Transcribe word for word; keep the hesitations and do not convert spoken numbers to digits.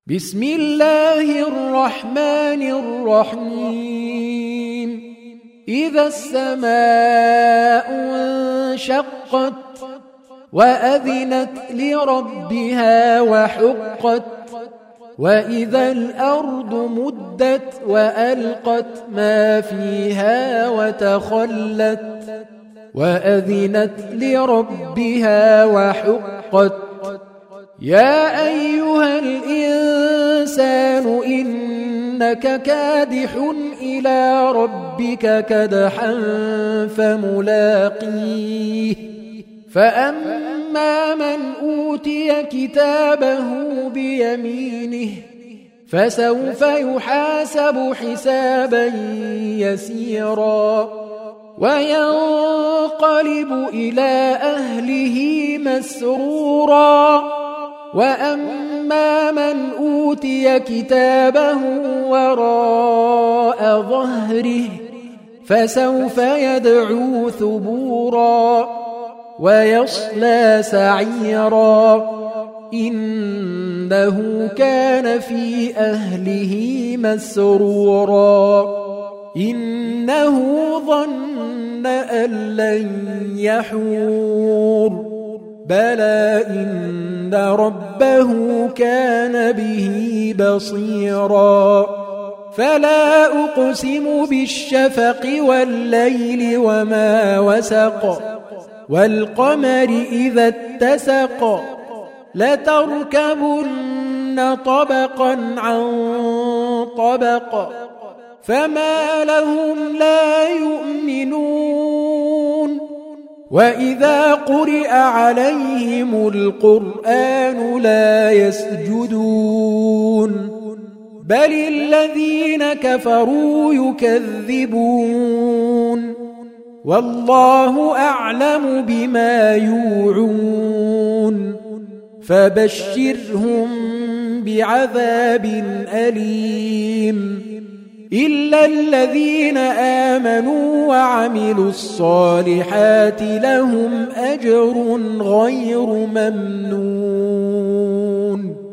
بسم الله الرحمن الرحيم إذا السماء انشقت وأذنت لربها وحقت وإذا الأرض مدت وألقت ما فيها وتخلت وأذنت لربها وحقت يا أيها الإنسان إنك كادح إلى ربك كدحا فملاقيه فأما من أوتي كتابه بيمينه فسوف يحاسب حسابا يسيرا وينقلب إلى أهله مسرورا وأما من أوتي كتابه وراء ظهره فسوف يدعو ثبورا ويصلى سعيرا إنه كان في أهله مسرورا إنه ظن أن لن يحور بلى إن ربه كان به بصيرا فلا أقسم بالشفق والليل وما وسق والقمر إذا اتسق لتركبن طبقا عن طبق فما لهم لا يؤمنون وإذا قرئ عليهم القرآن لا يسجدون بل الذين كفروا يكذبون والله أعلم بما يوعون فبشرهم بعذاب أليم إلا الذين آمنوا وعملوا الصالحات لهم أجر غير ممنون.